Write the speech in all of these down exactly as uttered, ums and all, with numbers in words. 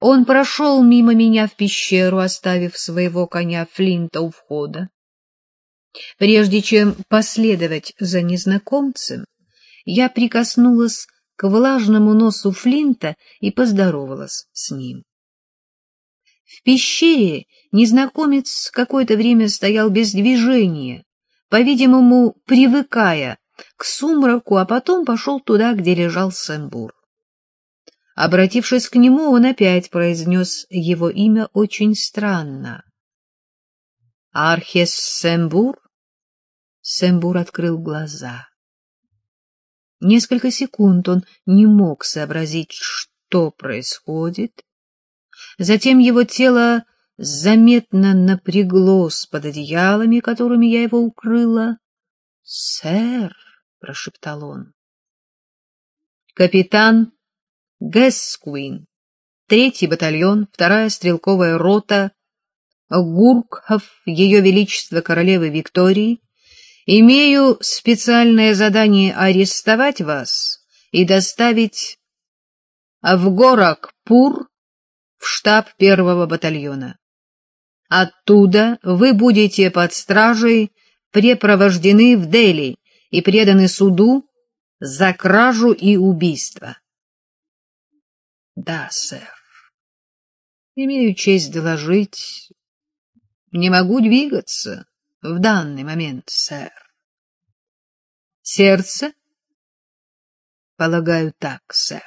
Он прошел мимо меня в пещеру, оставив своего коня Флинта у входа. Прежде чем последовать за незнакомцем, я прикоснулась к влажному носу Флинта и поздоровалась с ним. В пещере незнакомец какое-то время стоял без движения, по-видимому, привыкая к сумраку, а потом пошел туда, где лежал Сэмбур. Обратившись к нему, он опять произнес его имя очень странно. «Архес Сэмбур?» Сэмбур открыл глаза. Несколько секунд он не мог сообразить, что происходит. Затем его тело заметно напряглось под одеялами, которыми я его укрыла. — Сэр, — прошептал он. — Капитан Гэскуин, третий батальон, вторая стрелковая рота, Гуркхов, Ее Величество Королевы Виктории, имею специальное задание арестовать вас и доставить в Горакпур в штаб первого батальона. Оттуда вы будете под стражей препровождены в Дели и преданы суду за кражу и убийство. — Да, сэр. Имею честь доложить. Не могу двигаться в данный момент, сэр. — Сердце? — Полагаю, так, сэр.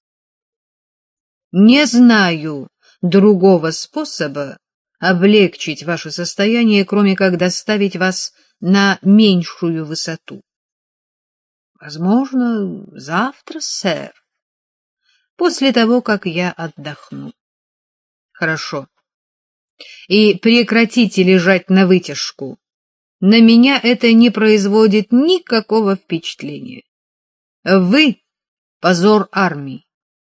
— Не знаю другого способа облегчить ваше состояние, кроме как доставить вас на меньшую высоту. Возможно, завтра, сэр, после того, как я отдохну. Хорошо. И прекратите лежать навытяжку. На меня это не производит никакого впечатления. Вы — позор армии.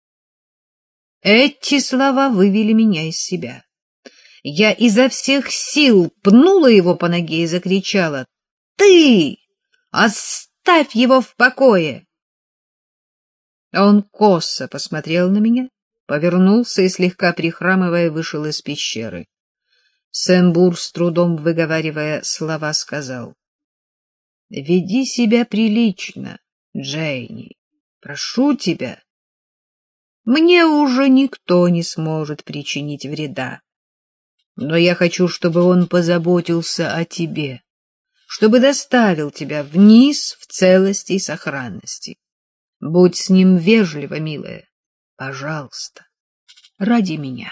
Эти слова вывели меня из себя. Я изо всех сил пнула его по ноге и закричала: «Ты! Оставь его в покое!» Он косо посмотрел на меня, повернулся и, слегка прихрамывая, вышел из пещеры. Сэмбур, с трудом выговаривая слова, сказал: «Веди себя прилично, Джейни, прошу тебя. Мне уже никто не сможет причинить вреда. Но я хочу, чтобы он позаботился о тебе, чтобы доставил тебя вниз в целости и сохранности. Будь с ним вежлива, милая, пожалуйста, ради меня».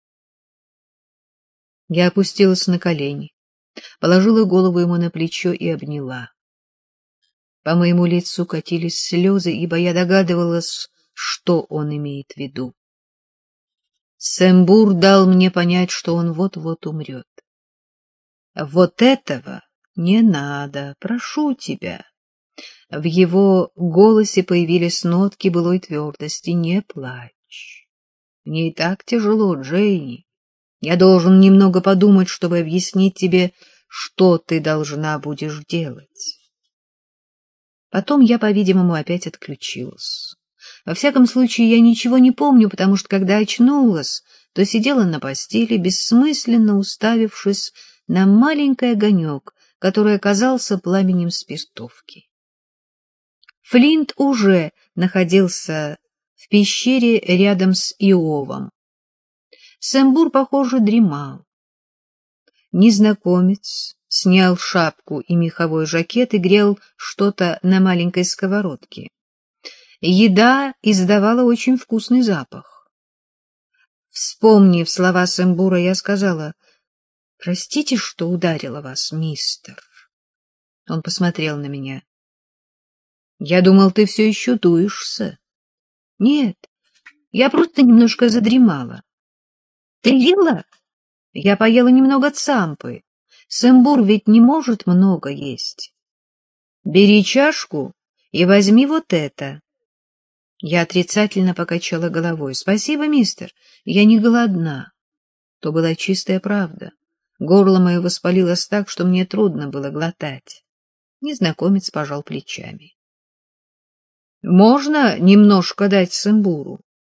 Я опустилась на колени, положила голову ему на плечо и обняла. По моему лицу катились слезы, ибо я догадывалась, что он имеет в виду. Сэмбур дал мне понять, что он вот-вот умрет. Вот этого не надо, прошу тебя. В его голосе появились нотки былой твердости. Не плачь. Мне и так тяжело, Джейни. Я должен немного подумать, чтобы объяснить тебе, что ты должна будешь делать. Потом я, по-видимому, опять отключилась. Во всяком случае, я ничего не помню, потому что, когда очнулась, то сидела на постели, бессмысленно уставившись на маленький огонек, который оказался пламенем спиртовки. Флинт уже находился в пещере рядом с Иовом. Сэмбур, похоже, дремал. Незнакомец снял шапку и меховой жакет и грел что-то на маленькой сковородке. Еда издавала очень вкусный запах. Вспомнив слова Сэмбура, я сказала: «Простите, что ударила вас, мистер». Он посмотрел на меня. «Я думал, ты все еще дуешься». «Нет, я просто немножко задремала». «Ты ела?» «Я поела немного цампы. Сэмбур ведь не может много есть. Бери чашку и возьми вот это». Я отрицательно покачала головой. «Спасибо, мистер, я не голодна». То была чистая правда. Горло мое воспалилось так, что мне трудно было глотать. Незнакомец пожал плечами. «Можно немножко дать Сэмбуру?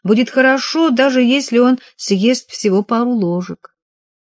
Будет хорошо, даже если он съест всего пару ложек.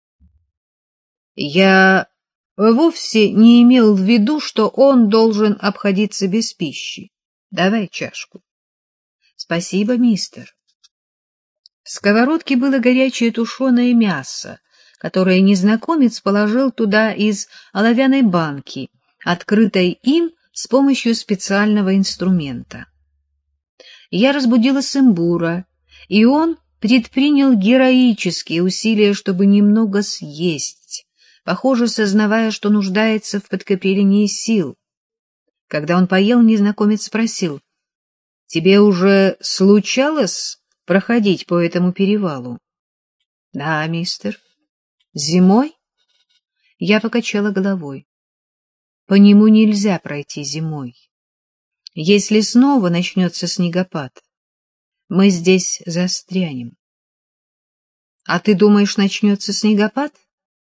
Я вовсе не имел в виду, что он должен обходиться без пищи. Давай чашку. Спасибо, мистер. В сковородке было горячее тушеное мясо, которое незнакомец положил туда из оловянной банки, открытой им с помощью специального инструмента. Я разбудила Сэмбура, и он предпринял героические усилия, чтобы немного съесть, похоже, сознавая, что нуждается в подкреплении сил. Когда он поел, незнакомец спросил: — Тебе уже случалось проходить по этому перевалу? — Да, мистер. — Зимой? Я покачала головой. По нему нельзя пройти зимой. Если снова начнется снегопад, мы здесь застрянем. — А ты думаешь, начнется снегопад?